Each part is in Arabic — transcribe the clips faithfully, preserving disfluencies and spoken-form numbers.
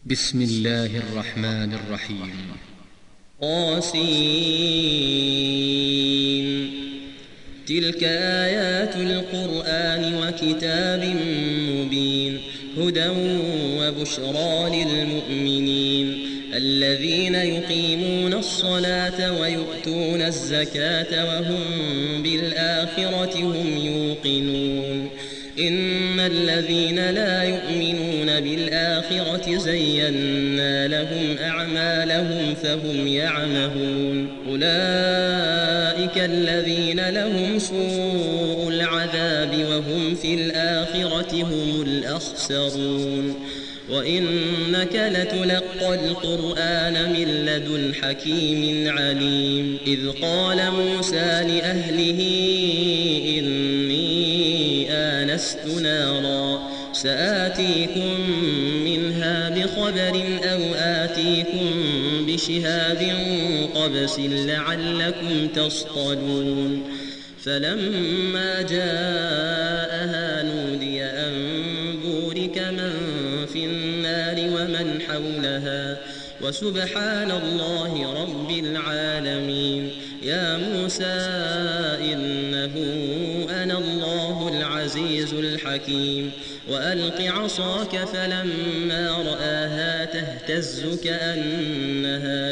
بسم الله الرحمن الرحيم. قاسين. تلك آيات القرآن وكتاب مبين، هدى وبشرى للمؤمنين الذين يقيمون الصلاة ويؤتون الزكاة وهم بالآخرة هم يوقنون. إن الذين لا يؤمنون بالآخرة زينا لهم أعمالهم فهم يعمهون. أولئك الذين لهم سوء العذاب وهم في الآخرة هم الأخسرون. وإنك لتلقى القرآن من لدن حكيم عليم. إذ قال موسى لأهله إني آنست نارا سآتيكم منها بخبر أو آتيكم بشهاب قبس لعلكم تصطلون. فلما جاءها نودي أن بورك من في النار ومن حولها وسبحان الله رب العالمين. يا موسى إنه أنا الله العزيز الحكيم. وألق عصاك فلما رآها تهتز كأنها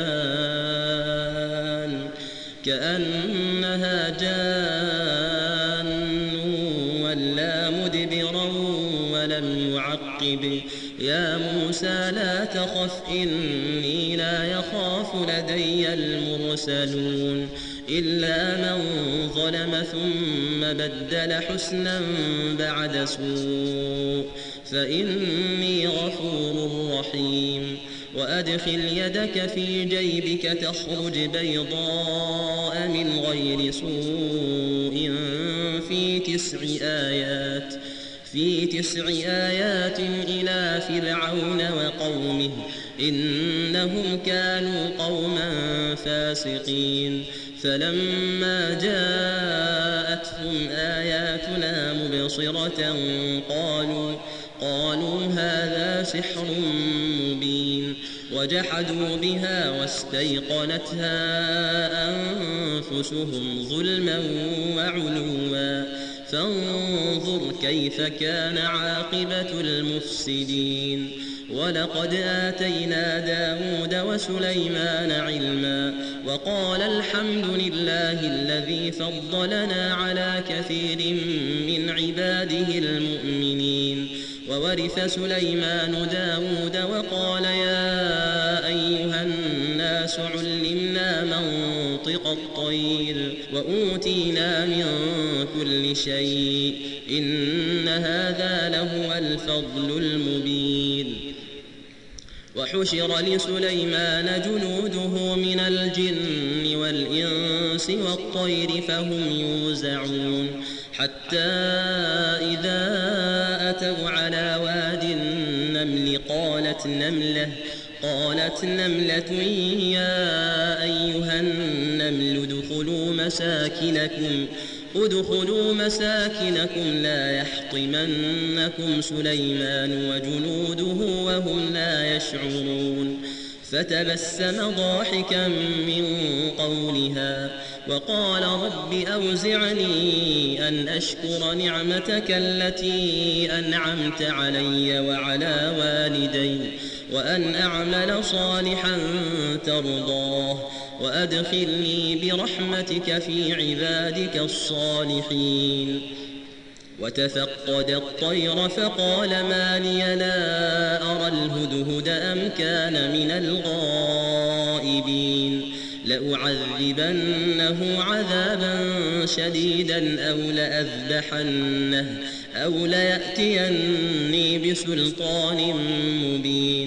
جان كأنها جان ولا مدبرا ولم يعقب. يا موسى لا تخف إني لا يخاف لدي المرسلون. إلا من ظلم ثم بدل حسنا بعد سوء فإني غفور رحيم. وأدخل يدك في جيبك تخرج بيضاء من غير سوء في تسع آيات في تسع آيات إلى فرعون وقومه إنهم كانوا قوما فاسقين. فلما جاءتهم آياتنا مبصرة قالوا قالوا هذا سحر مبين. وجحدوا بها واستيقنتها أنفسهم ظلما وعلوا فانظر كيف كان عاقبة المفسدين. ولقد آتينا داود وسليمان علما وقال الحمد لله الذي فضلنا على كثير من عباده المؤمنين. وورث سليمان داود وقال يا أيها الناس علمنا منطق الطير وأوتينا من كل شيء إن هذا لهو الفضل المبين. وحشر لسليمان جنوده من الجن والإنس والطير فهم يوزعون. حتى إذا أتوا على واد النمل قالت نملة قالت نملة يا أيها النمل ادخلوا مساكنكم ادخلوا مساكنكم لا يحطمنكم سليمان وجنوده وهم لا يشعرون. فتبسم ضاحكا من قولها وقال رب أوزعني أن أشكر نعمتك التي أنعمت علي وعلى والدي وأن أعمل صالحا ترضاه وأدخلني برحمتك في عبادك الصالحين. وتفقد الطير فقال ما لي لا أرى الهدهد أم كان من الغائبين. لأعذبنه عذابا شديدا أو لأذبحنه أو ليأتيني بسلطان مبين.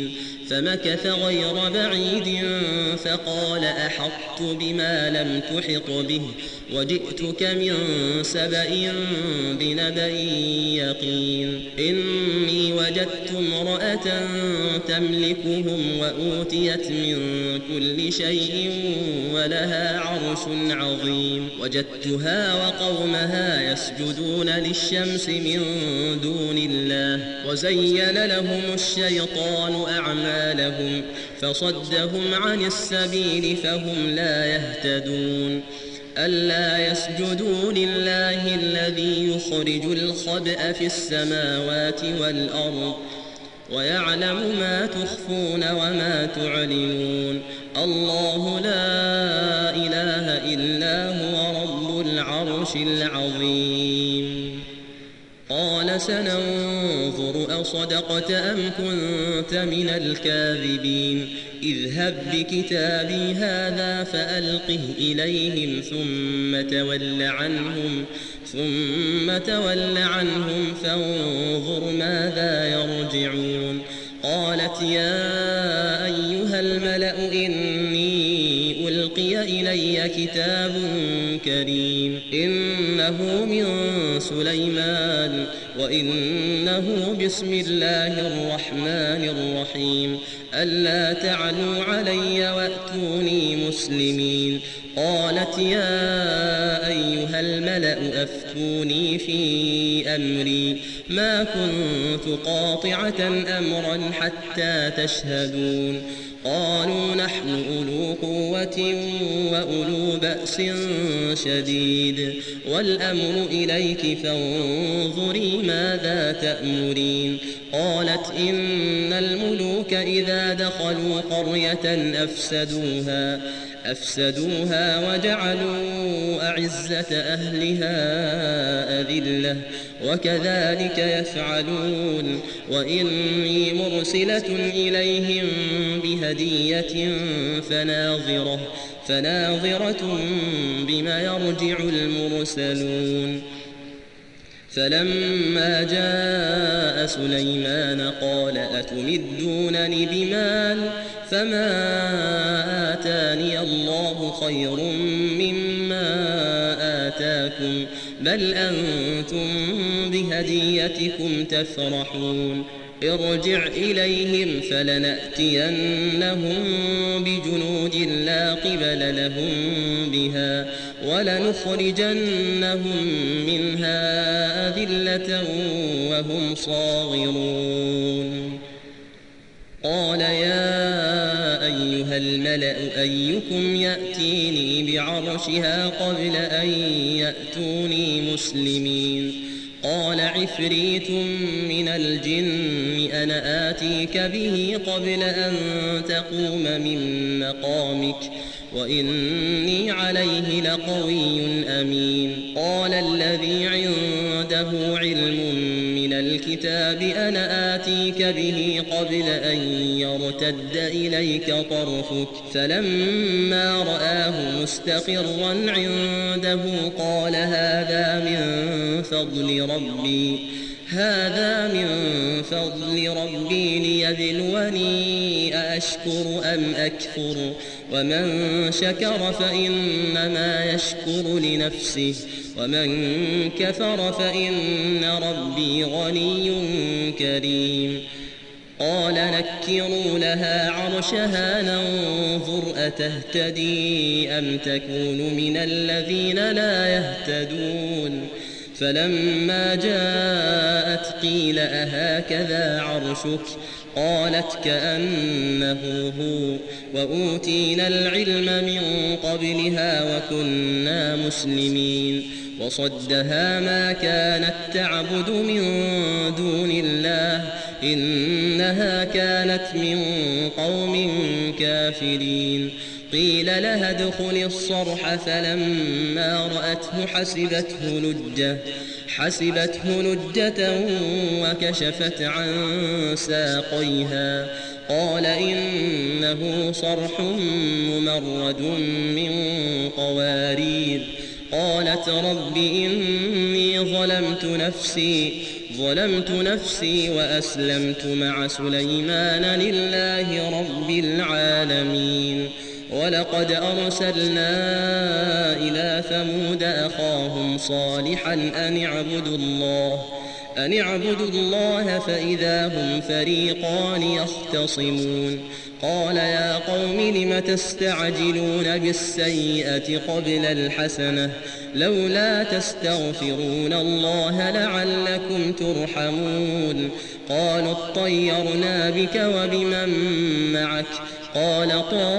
فمكث غير بعيد فقال أحطت بما لم تحط به وجئتك من سبأ بنبأ يقين إني وجدت امرأة تملكهم وأوتيت من كل شيء ولها عرش عظيم وجدتها وقومها يسجدون للشمس من دون الله وزين لهم الشيطان أعمالهم فصدهم عن السبيل فهم لا يهتدون ألا يسجدوا لله الذي يخرج الخبأ في السماوات والأرض ويعلم ما تخفون وما تعلنون الله لا إله إلا هو رب العرش العظيم قال سننظر أصدقت أم كنت من الكاذبين اذهب بكتابي هذا فألقه إليهم ثم تول عنهم ثم تول عنهم فانظر ماذا يرجعون قالت يا أيها الملأ إني ألقي إلي كتاب كريم إنه من سليمان وإنه بسم الله الرحمن الرحيم ألا تعلوا علي وأتوني مسلمين قالت يا أيها الملأ أفتوني في أمري ما كنت قاطعة أمرا حتى تشهدون قالوا نحن أولو قوة وأولو بأس شديد والأمر إليك فانظري ماذا تأمرين قالت إن الملوك إذا دخلوا قرية أفسدوها أفسدوها وجعلوا أعزة أهلها أذلة وكذلك يفعلون وإني مرسلة إليهم بهدية فناظرة فناظرة بما يرجع المرسلون فلما جاء سليمان قال أتمدونني بمال فما آتاني الله خير مما آتاكم بل أنتم بهديتكم تفرحون ارجع إليهم فلنأتينهم بجنود لا قبل لهم بها ولنخرجنهم منها أذلة وهم صاغرون قال يا أيها الملأ أيكم يأتيني بعرشها قبل أن يأتوني مسلمين قال عفريت من الجن أنا آتيك به قبل أن تقوم من مقامك وإني عليه لقوي أمين قال الذي عنده علم من الكتاب أنا آتيك به قبل أن يرتد إليك طرفك فلما رآه مستقرا عنده قال هذا من فضل ربي هذا من فضل ربي ليبلوني أأشكر أم أكفر ومن شكر فإنما يشكر لنفسه ومن كفر فإن ربي غني كريم قال نكروا لها عرشها ننظر أتهتدي أم تكون من الذين لا يهتدون فلما جاءت قيل أهكذا عرشك قالت كأنه هو وأوتينا العلم من قبلها وكنا مسلمين وصدها ما كانت تعبد من دون الله إنها كانت من قوم كافرين قيل لها ادخل الصرح فلما رأته حسبته لجة حسبته لجة وكشفت عن ساقيها قال إنه صرح ممرد من قوارير قالت رب إني ظلمت نفسي ظلمت نفسي وأسلمت مع سليمان لله رب العالمين. ولقد أرسلنا إلى ثمود أخاهم صالحا أن اعبدوا الله أن اعبدوا الله فإذا هم فريقان يختصمون. قال يا قوم لم تستعجلون بالسيئة قبل الحسنة لولا تستغفرون الله لعلكم ترحمون. قالوا اطيرنا بك وبمن معك قال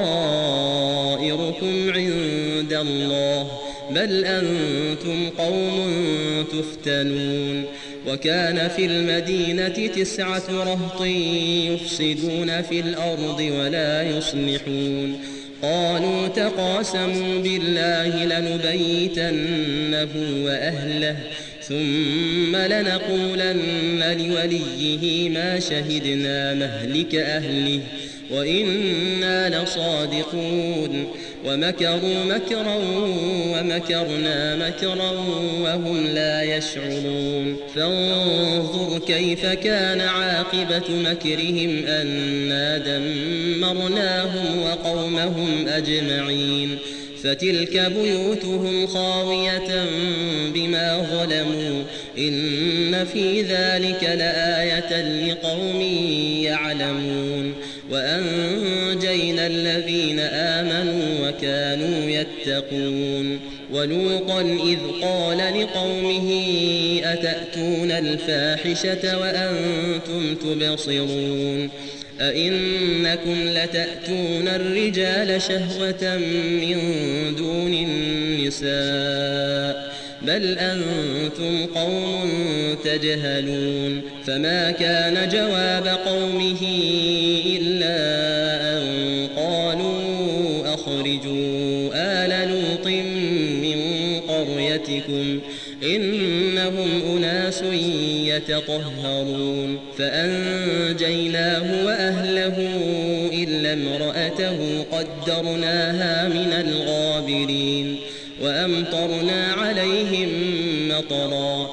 طائركم عند الله بل أنتم قوم تفتنون. وكان في المدينة تسعة رهط يفسدون في الأرض ولا يصلحون. قالوا تقاسموا بالله لنبيتنه وأهله ثم لنقولن لوليه ما شهدنا مهلك أهله وإنا لصادقون. ومكروا مكرا ومكرنا مكرا وهم لا يشعرون. فانظر كيف كان عاقبة مكرهم أنا دمرناهم وقومهم أجمعين. فتلك بيوتهم خاوية بما ظلموا إن في ذلك لآية لقوم يعلمون. وأنجينا الذين آمنوا وكانوا يتقون. ولوطا إذ قال لقومه أتأتون الفاحشة وأنتم تبصرون أئنكم لتأتون الرجال شهوة من دون النساء بل أنتم قوم تجهلون. فما كان جواب قومه إلا أن قالوا أخرجوا آل لوط من قريتكم إنهم أناس يتطهرون. فأنجيناه وأهله إلا امرأته قدرناها من الغابرين. وأمطرنا عليهم مطرا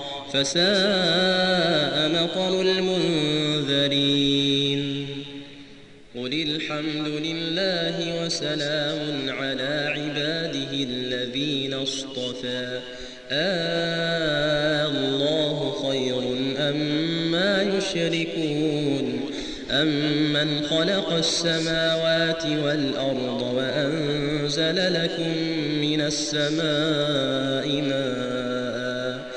فساء مطر المنذرين. قل الحمد لله وسلام على عباده الذين اصطفى آه الله خير أما يشركون. أمن خلق السماوات والأرض وأنزل لكم من السماء ماء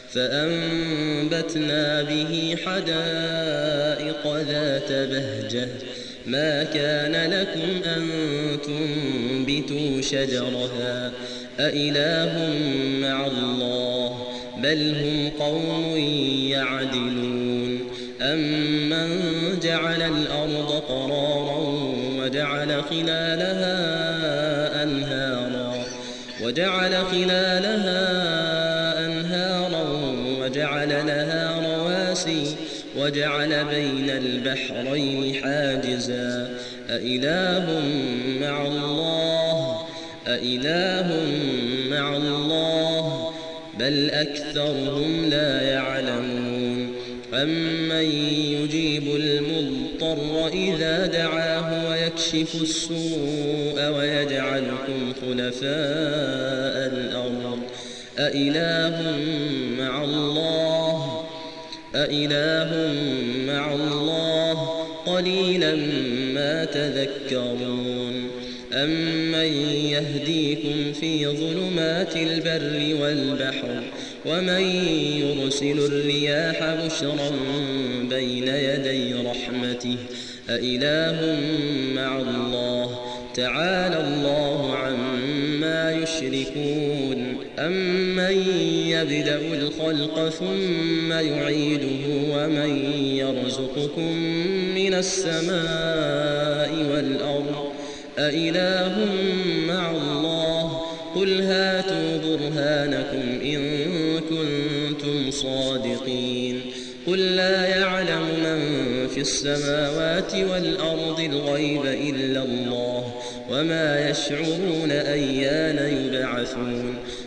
فأنبتنا به حدائق ذات بهجة ما كان لكم أن تنبتوا شجرها أإله مع الله بل هم قوم يعدلون. أمن جعل الأرض قرارا وجعل خلالها أنهارا وجعل خلالها أنهارا وجعل لها رواسي وجعل بين البحرين حاجزا أإله مع الله أإله مع الله بل أكثرهم لا يعلمون. أمن يجيب المضطر إذا دعاه ويكشف السوء ويجعلكم خلفاء الأرض أإله مع الله أإله مع الله قليلا ما تذكرون. أمن يهديكم في ظلمات البر والبحر ومن يرسل الرياح بشرا بين يدي رحمته أإله مع الله تعالى الله عما يشركون. أمن يبدأ الخلق ثم يعيده ومن يرزقكم من السماء والأرض أإله مع الله قل هاتوا برهانكم إن كنتم صادقين. قل لا يعلم من في السماوات والأرض الغيب إلا الله وما يشعرون أيان يبعثون.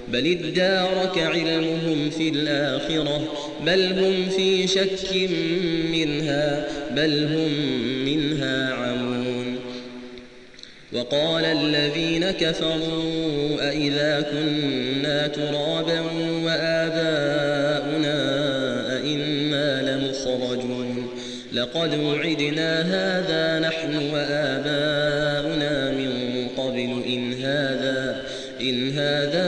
بل ادارك علمهم في الآخرة بل هم في شك منها بل هم منها عمون. وقال الذين كفروا أئذا كنا ترابا وآباؤنا أئنا لمخرجون لقد وعدنا هذا نحن وآباؤنا من قبل إن هذا إن هذا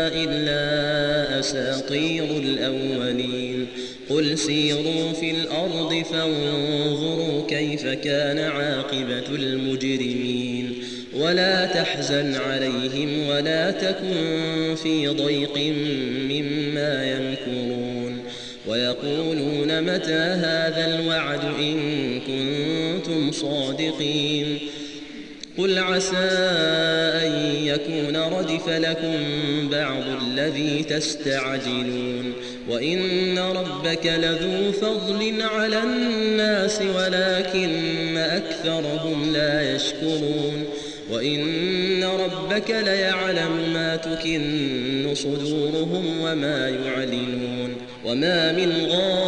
إلا أساطير الأولين. قل سيروا في الأرض فانظروا كيف كان عاقبة المجرمين ولا تحزن عليهم ولا تكن في ضيق مما يمكرون. ويقولون متى هذا الوعد إن كنتم صادقين. قل عسى أن يكون ردف لكم بعض الذي تستعجلون وإن ربك لذو فضل على الناس ولكن أكثرهم لا يشكرون. وإن ربك ليعلم ما تكن صدورهم وما يعلنون. وما من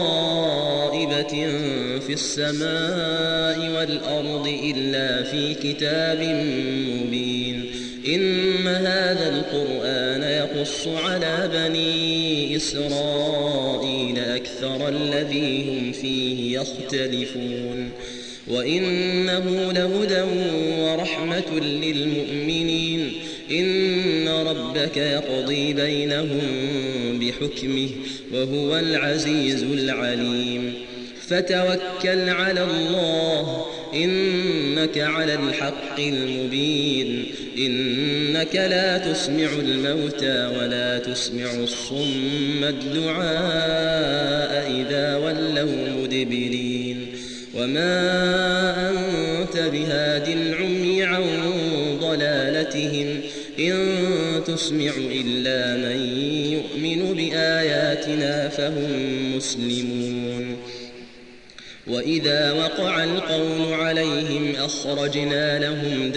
غائبة في السماء والأرض إلا في كتاب مبين. إن هذا القرآن يقص على بني إسرائيل أكثر الذي هم فيه يختلفون وإنه لهدى ورحمة للمؤمنين. إن ربك يقضي بينهم بحكمه وهو العزيز العليم. فتوكل على الله إنك على الحق المبين. إنك لا تسمع الموتى ولا تسمع الصم الدعاء إذا ولوا مدبرين. وما أنت بهاد العمي عن ضلالتهم إن تسمع إلا من يؤمن بآياتنا فهم مسلمون. وإذا وقع القول عليهم أخرجنا لهم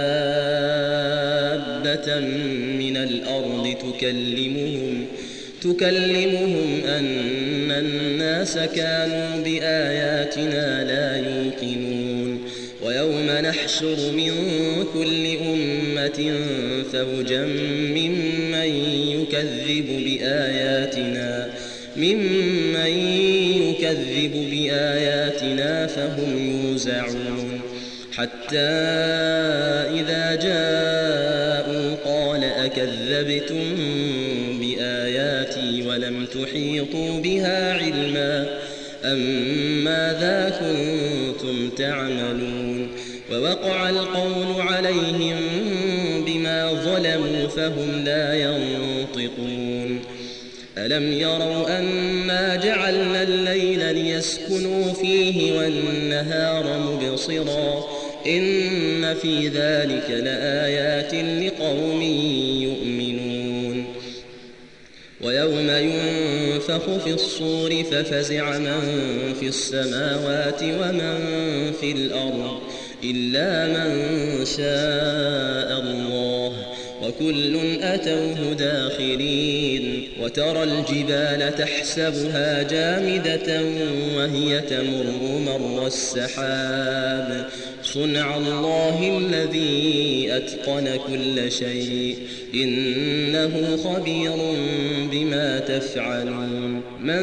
دابة من الأرض تكلمهم تكلمهم أن الناس كانوا بآياتنا لا يوقنون. ويوم نحشر من كل أمة فوجا ممن يكذب بآياتنا ممن يكذب بآياتنا فهم يوزعون. حتى إذا جاءوا قال أكذبتم بآياتي ولم تحيطوا بها علما أم ماذا كنتم تعملون. ووقع القول عليهم بما ظلموا فهم لا ينطقون. ألم يروا أنا جعلنا الليل ليسكنوا فيه والنهار مبصرا إن في ذلك لآيات لقوم يؤمنون. ويوم ينفخ في الصور ففزع من في السماوات ومن في الأرض إلا من شاء الله وكل أتوه داخرين. وترى الجبال تحسبها جامدة وهي تمر مر السحاب صنع الله الذي أتقن كل شيء إنه خبير بما تفعلون. من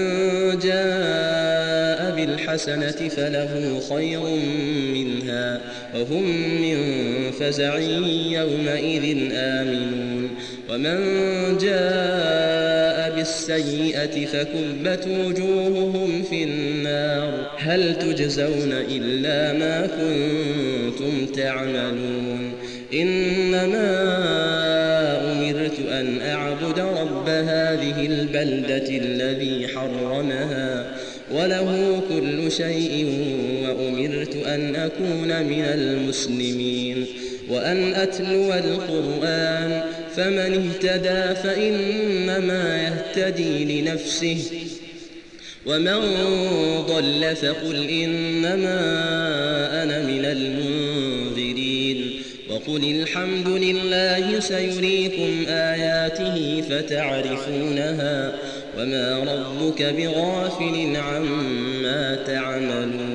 جاء بالحسنة فله خير منها وهم من فزع يومئذ آمنون. ومن جاء بالسيئة فكبت وجوههم في النار هل تجزون إلا ما كنتم تعملون. إنما أمرت أن أعبد رب هذه البلدة الذي حرمها وله كل شيء وأمرت أن أكون من المسلمين وأن أتلو القرآن فمن اهتدى فإنما يهتدي لنفسه ومن ضل فقل إنما أنا من المنذرين. فقل الحمد لله سيريكم آياته فتعرفونها وما ربك بغافل عما تعملون